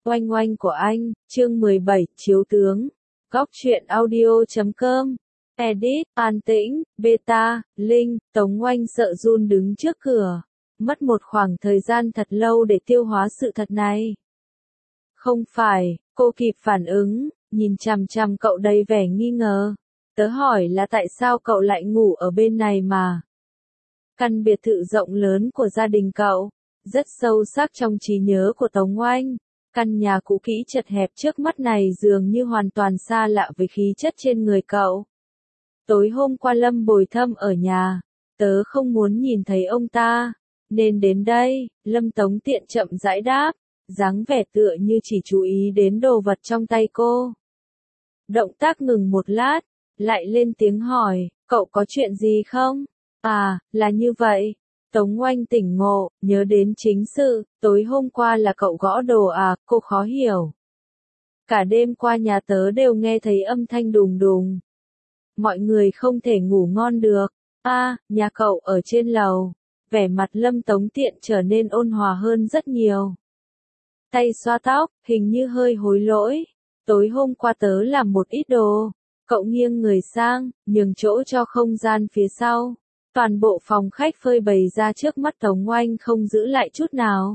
Oanh oanh của anh, chương 17, chiếu tướng. Góc truyện audio.com. Edit, An Tĩnh, Beta, Linh, Tống Oanh sợ run đứng trước cửa. Mất một khoảng thời gian thật lâu để tiêu hóa sự thật này. Không phải, cô kịp phản ứng, nhìn chằm chằm cậu đầy vẻ nghi ngờ. Tớ hỏi là tại sao cậu lại ngủ ở bên này mà. Căn biệt thự rộng lớn của gia đình cậu, rất sâu sắc trong trí nhớ của Tống Oanh. Căn nhà cũ kỹ chật hẹp trước mắt này dường như hoàn toàn xa lạ với khí chất trên người cậu. Tối hôm qua Lâm Bồi Thâm ở nhà, tớ không muốn nhìn thấy ông ta, nên đến đây. Lâm Tống Tiện chậm rãi đáp, dáng vẻ tựa như chỉ chú ý đến đồ vật trong tay cô. Động tác ngừng một lát, lại lên tiếng hỏi, cậu có chuyện gì không? À, là như vậy. Tống Oanh tỉnh ngộ, nhớ đến chính sự, tối hôm qua là cậu gõ đồ à, cô khó hiểu. Cả đêm qua nhà tớ đều nghe thấy âm thanh đùng đùng. Mọi người không thể ngủ ngon được. À, nhà cậu ở trên lầu. Vẻ mặt Lâm Tống Tiện trở nên ôn hòa hơn rất nhiều. Tay xoa tóc, hình như hơi hối lỗi. Tối hôm qua tớ làm một ít đồ. Cậu nghiêng người sang, nhường chỗ cho không gian phía sau. Toàn bộ phòng khách phơi bày ra trước mắt Tống Oanh không giữ lại chút nào.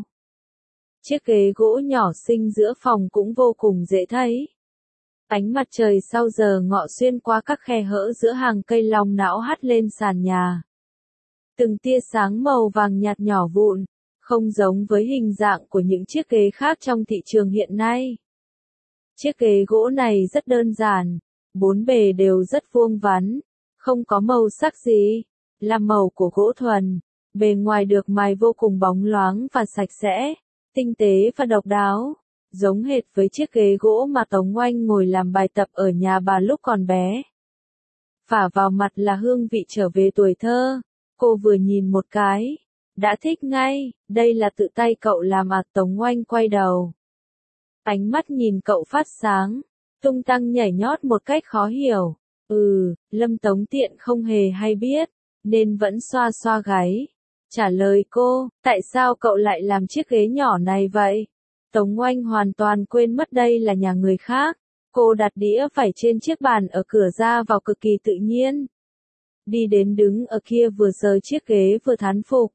Chiếc ghế gỗ nhỏ xinh giữa phòng cũng vô cùng dễ thấy. Ánh mặt trời sau giờ ngọ xuyên qua các khe hở giữa hàng cây long não hắt lên sàn nhà. Từng tia sáng màu vàng nhạt nhỏ vụn, không giống với hình dạng của những chiếc ghế khác trong thị trường hiện nay. Chiếc ghế gỗ này rất đơn giản, bốn bề đều rất vuông vắn, không có màu sắc gì. Là màu của gỗ thuần, bề ngoài được mài vô cùng bóng loáng và sạch sẽ, tinh tế và độc đáo, giống hệt với chiếc ghế gỗ mà Tống Oanh ngồi làm bài tập ở nhà bà lúc còn bé. Phả vào mặt là hương vị trở về tuổi thơ, cô vừa nhìn một cái, đã thích ngay, đây là tự tay cậu làm à? Tống Oanh quay đầu. Ánh mắt nhìn cậu phát sáng, tung tăng nhảy nhót một cách khó hiểu. Lâm Tống Tiện không hề hay biết, nên vẫn xoa xoa gáy. Trả lời cô, tại sao cậu lại làm chiếc ghế nhỏ này vậy? Tống Oanh hoàn toàn quên mất đây là nhà người khác. Cô đặt đĩa phải trên chiếc bàn ở cửa ra vào cực kỳ tự nhiên. Đi đến đứng ở kia vừa sờ chiếc ghế vừa thán phục.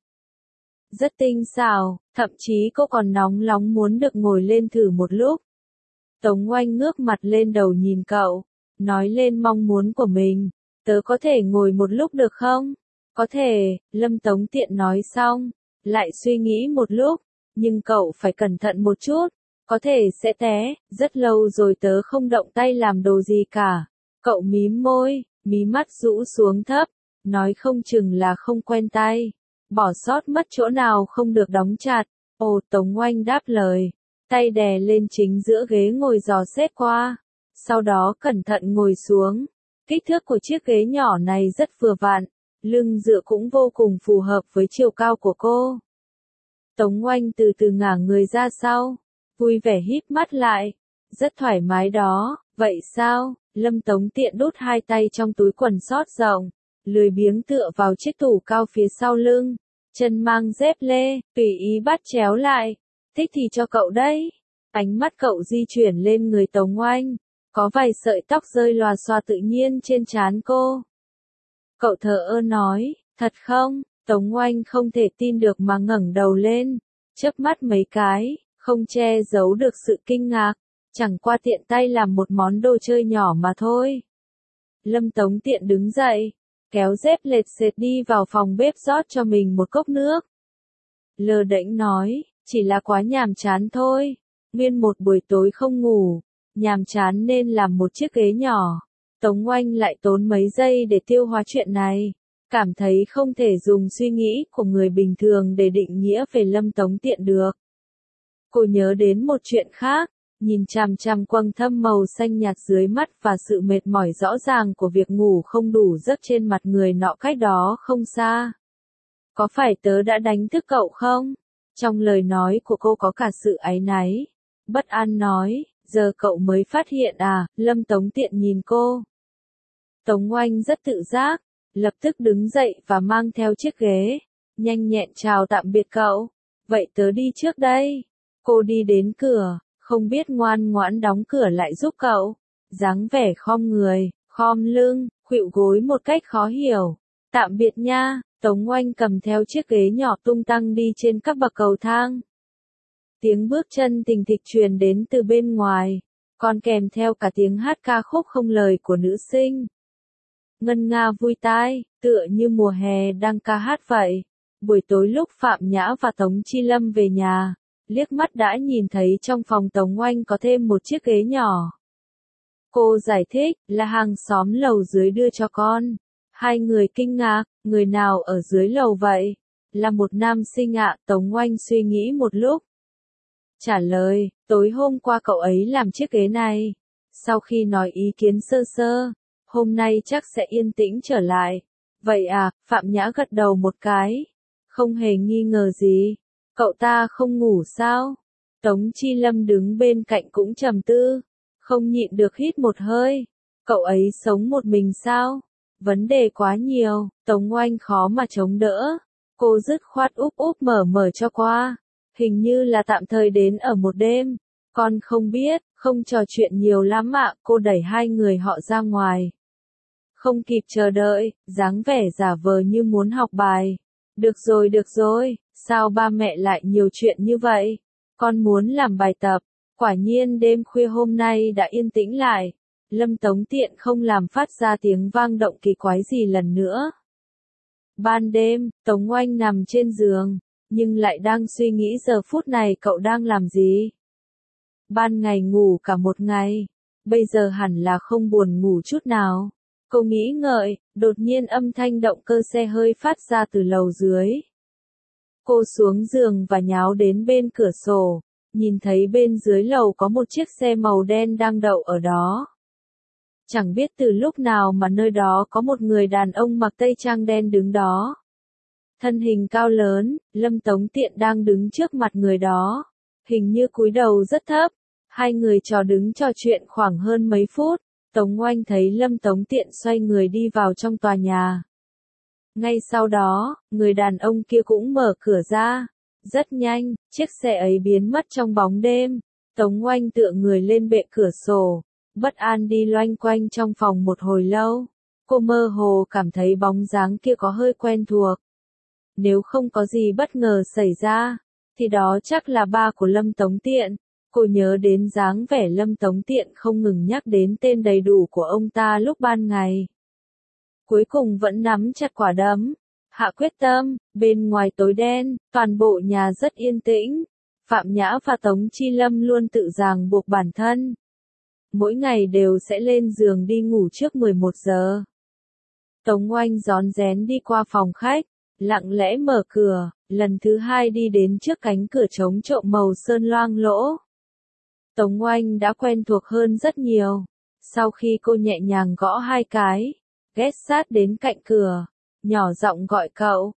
Rất tinh xảo, thậm chí cô còn nóng lòng muốn được ngồi lên thử một lúc. Tống Oanh ngước mặt lên đầu nhìn cậu, nói lên mong muốn của mình. Tớ có thể ngồi một lúc được không? Có thể, Lâm Tống Tiện nói xong, lại suy nghĩ một lúc, nhưng cậu phải cẩn thận một chút, có thể sẽ té, rất lâu rồi tớ không động tay làm đồ gì cả. Cậu mím môi, mí mắt rũ xuống thấp, nói không chừng là không quen tay, bỏ sót mất chỗ nào không được đóng chặt. Ồ, Tống Oanh đáp lời, tay đè lên chính giữa ghế ngồi dò xét qua, sau đó cẩn thận ngồi xuống. Kích thước của chiếc ghế nhỏ này rất vừa vặn, lưng dựa cũng vô cùng phù hợp với chiều cao của cô. Tống Oanh từ từ ngả người ra sau, vui vẻ híp mắt lại, rất thoải mái đó, vậy sao? Lâm Tống Tiện đút hai tay trong túi quần sót rộng, lười biếng tựa vào chiếc tủ cao phía sau lưng, chân mang dép lê, tùy ý bắt chéo lại, thích thì cho cậu đấy. Ánh mắt cậu di chuyển lên người Tống Oanh. Có vài sợi tóc rơi lòa xòa tự nhiên trên trán cô. Cậu thờ ơ nói, thật không? Tống Oanh không thể tin được mà ngẩng đầu lên, chớp mắt mấy cái, không che giấu được sự kinh ngạc, chẳng qua tiện tay làm một món đồ chơi nhỏ mà thôi. Lâm Tống Tiện đứng dậy, kéo dép lệt sệt đi vào phòng bếp rót cho mình một cốc nước. Lơ đễnh nói, chỉ là quá nhàm chán thôi, nguyên một buổi tối không ngủ. Nhàm chán nên làm một chiếc ghế nhỏ. Tống Oanh lại tốn mấy giây để tiêu hóa chuyện này, cảm thấy không thể dùng suy nghĩ của người bình thường để định nghĩa về Lâm Tống Tiện được. Cô nhớ đến một chuyện khác, nhìn chằm chằm quầng thâm màu xanh nhạt dưới mắt và sự mệt mỏi rõ ràng của việc ngủ không đủ giấc trên mặt người nọ cách đó không xa. Có phải tớ đã đánh thức cậu không? Trong lời nói của cô có cả sự áy náy. Bất an nói. Giờ cậu mới phát hiện à? Lâm Tống Tiện nhìn cô. Tống Oanh rất tự giác, lập tức đứng dậy và mang theo chiếc ghế, nhanh nhẹn chào tạm biệt cậu. Vậy tớ đi trước đây. Cô đi đến cửa, không biết ngoan ngoãn đóng cửa lại giúp cậu. Dáng vẻ khom người, khom lưng, khuỵu gối một cách khó hiểu. Tạm biệt nha, Tống Oanh cầm theo chiếc ghế nhỏ tung tăng đi trên các bậc cầu thang. Tiếng bước chân thình thịch truyền đến từ bên ngoài, còn kèm theo cả tiếng hát ca khúc không lời của nữ sinh. Ngân nga vui tai, tựa như mùa hè đang ca hát vậy. Buổi tối lúc Phạm Nhã và Tống Chi Lâm về nhà, liếc mắt đã nhìn thấy trong phòng Tống Oanh có thêm một chiếc ghế nhỏ. Cô giải thích, là hàng xóm lầu dưới đưa cho con. Hai người kinh ngạc, người nào ở dưới lầu vậy? Là một nam sinh ạ, Tống Oanh suy nghĩ một lúc. Trả lời, tối hôm qua cậu ấy làm chiếc ghế này. Sau khi nói ý kiến sơ sơ, hôm nay chắc sẽ yên tĩnh trở lại. Vậy à, Phạm Nhã gật đầu một cái. Không hề nghi ngờ gì. Cậu ta không ngủ sao? Tống Chi Lâm đứng bên cạnh cũng trầm tư. Không nhịn được hít một hơi. Cậu ấy sống một mình sao? Vấn đề quá nhiều, Tống Oanh khó mà chống đỡ. Cô dứt khoát úp mở cho qua. Hình như là tạm thời đến ở một đêm. Con không biết, không trò chuyện nhiều lắm ạ. Cô đẩy hai người họ ra ngoài. Không kịp chờ đợi, dáng vẻ giả vờ như muốn học bài. Được rồi, sao ba mẹ lại nhiều chuyện như vậy? Con muốn làm bài tập. Quả nhiên đêm khuya hôm nay đã yên tĩnh lại. Lâm Tống tiện không làm phát ra tiếng vang động kỳ quái gì lần nữa. Ban đêm, Tống Oanh nằm trên giường, nhưng lại đang suy nghĩ giờ phút này cậu đang làm gì. Ban ngày ngủ cả một ngày, bây giờ hẳn là không buồn ngủ chút nào. Cô nghĩ ngợi, đột nhiên âm thanh động cơ xe hơi phát ra từ lầu dưới. Cô xuống giường và nháo đến bên cửa sổ, nhìn thấy bên dưới lầu có một chiếc xe màu đen đang đậu ở đó. Chẳng biết từ lúc nào mà nơi đó có một người đàn ông mặc tây trang đen đứng đó. Thân hình cao lớn, Lâm Tống Tiện đang đứng trước mặt người đó. Hình như cúi đầu rất thấp. Hai người đứng trò chuyện khoảng hơn mấy phút. Tống Oanh thấy Lâm Tống Tiện xoay người đi vào trong tòa nhà. Ngay sau đó, người đàn ông kia cũng mở cửa ra. Rất nhanh, chiếc xe ấy biến mất trong bóng đêm. Tống Oanh tựa người lên bệ cửa sổ. Bất an đi loanh quanh trong phòng một hồi lâu. Cô mơ hồ cảm thấy bóng dáng kia có hơi quen thuộc. Nếu không có gì bất ngờ xảy ra, thì đó chắc là ba của Lâm Tống Tiện. Cô nhớ đến dáng vẻ Lâm Tống Tiện không ngừng nhắc đến tên đầy đủ của ông ta lúc ban ngày. Cuối cùng vẫn nắm chặt quả đấm. Hạ quyết tâm, bên ngoài tối đen, toàn bộ nhà rất yên tĩnh. Phạm Nhã và Tống Chi Lâm luôn tự ràng buộc bản thân. Mỗi ngày đều sẽ lên giường đi ngủ trước 11 giờ. Tống Oanh rón rén đi qua phòng khách, lặng lẽ mở cửa, lần thứ hai đi đến trước cánh cửa chống trộm màu sơn loang lỗ. Tống Oanh đã quen thuộc hơn rất nhiều. Sau khi cô nhẹ nhàng gõ hai cái, ghé sát đến cạnh cửa, nhỏ giọng gọi cậu,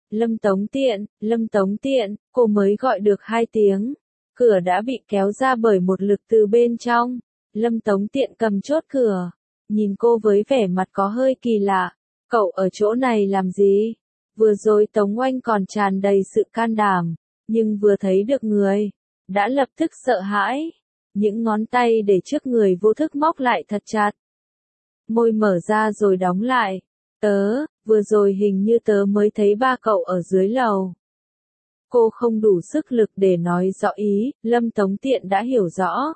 Lâm Tống Tiện, cô mới gọi được 2 tiếng. Cửa đã bị kéo ra bởi một lực từ bên trong. Lâm Tống Tiện cầm chốt cửa, nhìn cô với vẻ mặt có hơi kỳ lạ. Cậu ở chỗ này làm gì? Vừa rồi Tống Oanh còn tràn đầy sự can đảm, nhưng vừa thấy được người, đã lập tức sợ hãi. Những ngón tay để trước người vô thức móc lại thật chặt. Môi mở ra rồi đóng lại. Vừa rồi hình như tớ mới thấy ba cậu ở dưới lầu. Cô không đủ sức lực để nói rõ ý, Lâm Tống Tiện đã hiểu rõ.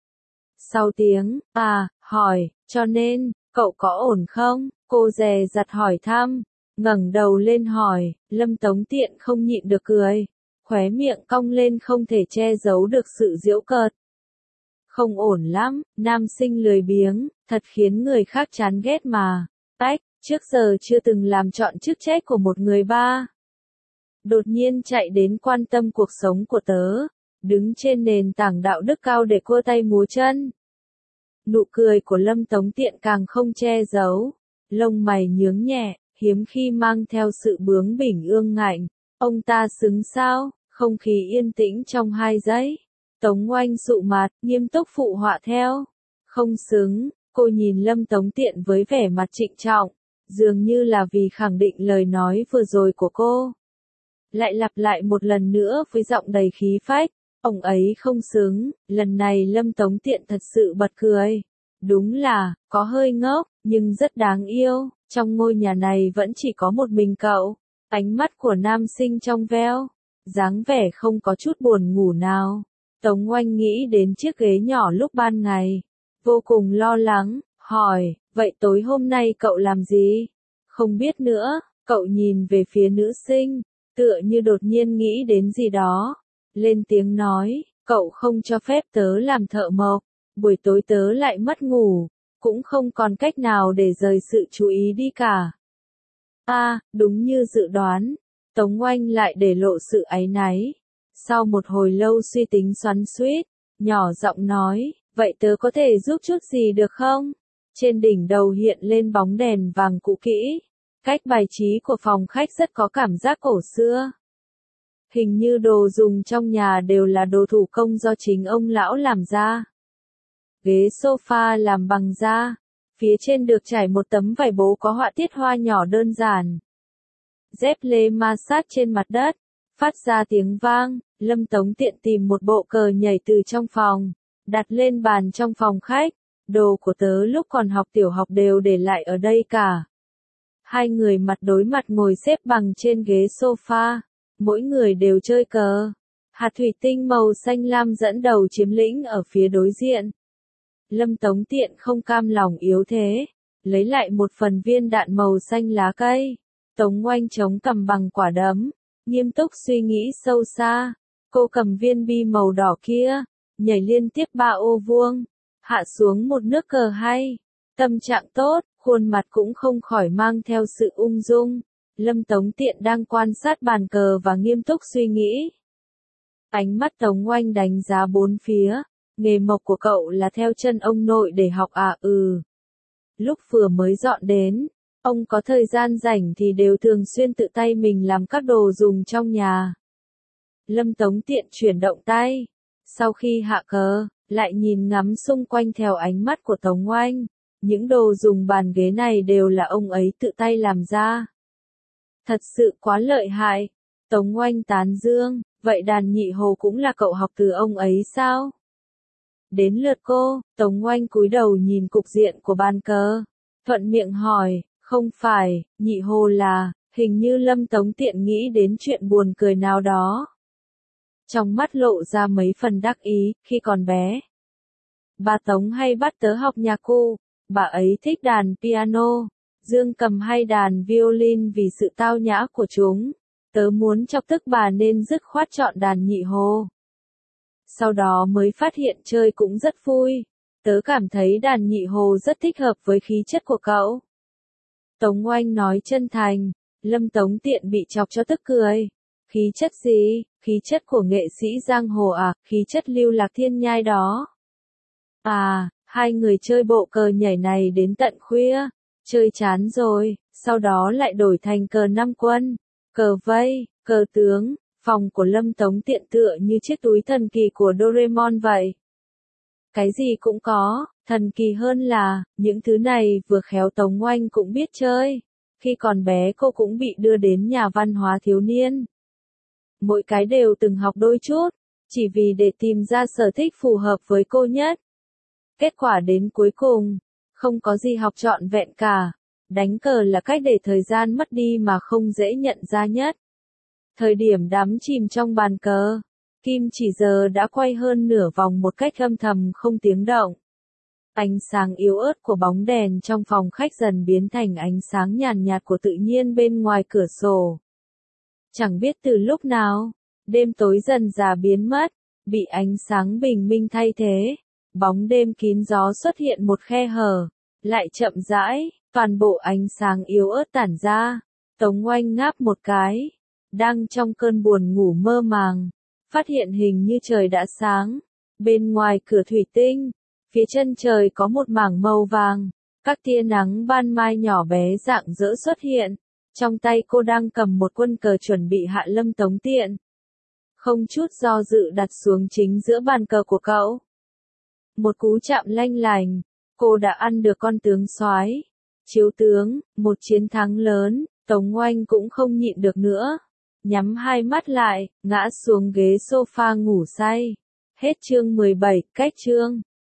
Sau tiếng, hỏi, cho nên, cậu có ổn không? Cô dè dặt hỏi thăm, ngẩng đầu lên hỏi, Lâm Tống Tiện không nhịn được cười. Khóe miệng cong lên không thể che giấu được sự giễu cợt. Không ổn lắm, nam sinh lười biếng, thật khiến người khác chán ghét mà. Trước giờ chưa từng làm chọn chức trách của một người ba. Đột nhiên chạy đến quan tâm cuộc sống của tớ, đứng trên nền tảng đạo đức cao để cua tay múa chân. Nụ cười của Lâm Tống Tiện càng không che giấu, lông mày nhướng nhẹ, hiếm khi mang theo sự bướng bỉnh ương ngạnh. Ông ta xứng sao? Không khí yên tĩnh trong 2 giây. Tống Oanh sụ mặt, nghiêm túc phụ họa theo. Không xứng, cô nhìn Lâm Tống Tiện với vẻ mặt trịnh trọng, dường như là vì khẳng định lời nói vừa rồi của cô. Lại lặp lại một lần nữa với giọng đầy khí phách, Ông ấy không xứng, lần này Lâm Tống Tiện thật sự bật cười. Đúng là, có hơi ngốc, nhưng rất đáng yêu, trong ngôi nhà này vẫn chỉ có một mình cậu. Ánh mắt của nam sinh trong veo, dáng vẻ không có chút buồn ngủ nào. Tống Oanh nghĩ đến chiếc ghế nhỏ lúc ban ngày, vô cùng lo lắng, hỏi, vậy tối hôm nay cậu làm gì? Không biết nữa, cậu nhìn về phía nữ sinh, tựa như đột nhiên nghĩ đến gì đó. Lên tiếng nói, cậu không cho phép tớ làm thợ mộc, buổi tối tớ lại mất ngủ, cũng không còn cách nào để rời sự chú ý đi cả. Đúng như dự đoán, Tống Oanh lại để lộ sự áy náy. Sau một hồi lâu suy tính xoắn xuýt, nhỏ giọng nói, vậy tớ có thể giúp chút gì được không? Trên đỉnh đầu hiện lên bóng đèn vàng cũ kỹ, cách bài trí của phòng khách rất có cảm giác cổ xưa. Hình như đồ dùng trong nhà đều là đồ thủ công do chính ông lão làm ra. Ghế sofa làm bằng da, phía trên được trải một tấm vải bố có họa tiết hoa nhỏ đơn giản. Dép lê ma sát trên mặt đất, phát ra tiếng vang. Lâm Tống Tiện tìm một bộ cờ nhảy từ trong phòng, đặt lên bàn trong phòng khách. Đồ của tớ lúc còn học tiểu học đều để lại ở đây cả. Hai người mặt đối mặt ngồi xếp bằng trên ghế sofa, mỗi người đều chơi cờ. Hạt thủy tinh màu xanh lam dẫn đầu chiếm lĩnh ở phía đối diện. Lâm Tống Tiện không cam lòng yếu thế, lấy lại một phần viên đạn màu xanh lá cây. Tống Oanh chống cầm bằng quả đấm, nghiêm túc suy nghĩ sâu xa. Cô cầm viên bi màu đỏ kia, nhảy liên tiếp 3 ô vuông, hạ xuống một nước cờ hay. Tâm trạng tốt, khuôn mặt cũng không khỏi mang theo sự ung dung. Lâm Tống Tiện đang quan sát bàn cờ và nghiêm túc suy nghĩ. Ánh mắt Tống Oanh đánh giá bốn phía, nghề mộc của cậu là theo chân ông nội để học à? Lúc vừa mới dọn đến, ông có thời gian rảnh thì đều thường xuyên tự tay mình làm các đồ dùng trong nhà. Lâm Tống Tiện chuyển động tay, sau khi hạ cờ, lại nhìn ngắm xung quanh theo ánh mắt của Tống Oanh. Những đồ dùng bàn ghế này đều là ông ấy tự tay làm ra. Thật sự quá lợi hại. Tống Oanh tán dương, vậy đàn nhị hồ cũng là cậu học từ ông ấy sao? Đến lượt cô, Tống Oanh cúi đầu nhìn cục diện của bàn cờ, thuận miệng hỏi, không phải, nhị hồ là, hình như Lâm Tống Tiện nghĩ đến chuyện buồn cười nào đó. Trong mắt lộ ra mấy phần đắc ý, khi còn bé. Bà Tống hay bắt tớ học nhạc cụ, bà ấy thích đàn piano, dương cầm hay đàn violin vì sự tao nhã của chúng. Tớ muốn chọc tức bà nên dứt khoát chọn đàn nhị hồ. Sau đó mới phát hiện chơi cũng rất vui. Tớ cảm thấy đàn nhị hồ rất thích hợp với khí chất của cậu. Tống Oanh nói chân thành, Lâm Tống Tiện bị chọc cho tức cười. Khí chất gì? Khí chất của nghệ sĩ giang hồ à? Khí chất Lưu Lạc Thiên Nhai đó. Hai người chơi bộ cờ nhảy này đến tận khuya, chơi chán rồi, sau đó lại đổi thành cờ năm quân, cờ vây, cờ tướng. Phòng của Lâm Tống Tiện tựa như chiếc túi thần kỳ của Doraemon vậy. Cái gì cũng có, thần kỳ hơn là, những thứ này vừa khéo Tống Oanh cũng biết chơi. Khi còn bé cô cũng bị đưa đến nhà văn hóa thiếu niên. Mỗi cái đều từng học đôi chút, chỉ vì để tìm ra sở thích phù hợp với cô nhất. Kết quả đến cuối cùng, không có gì học trọn vẹn cả. Đánh cờ là cách để thời gian mất đi mà không dễ nhận ra nhất. Thời điểm đắm chìm trong bàn cờ, kim chỉ giờ đã quay hơn nửa vòng một cách âm thầm không tiếng động. Ánh sáng yếu ớt của bóng đèn trong phòng khách dần biến thành ánh sáng nhàn nhạt của tự nhiên bên ngoài cửa sổ. Chẳng biết từ lúc nào, đêm tối dần dà biến mất, bị ánh sáng bình minh thay thế. Bóng đêm kín gió xuất hiện một khe hở, lại chậm rãi, toàn bộ ánh sáng yếu ớt tản ra. Tống Oanh ngáp một cái, đang trong cơn buồn ngủ mơ màng, phát hiện hình như trời đã sáng. Bên ngoài cửa thủy tinh, phía chân trời có một mảng màu vàng, các tia nắng ban mai nhỏ bé rạng rỡ xuất hiện. Trong tay cô đang cầm một quân cờ chuẩn bị hạ Lâm Tống Tiện. Không chút do dự đặt xuống chính giữa bàn cờ của cậu. Một cú chạm lanh lành, cô đã ăn được con tướng soái. Chiếu tướng, một chiến thắng lớn, Tống Oanh cũng không nhịn được nữa. nhắm hai mắt lại, ngã xuống ghế sofa ngủ say. Hết chương 17, cách chương.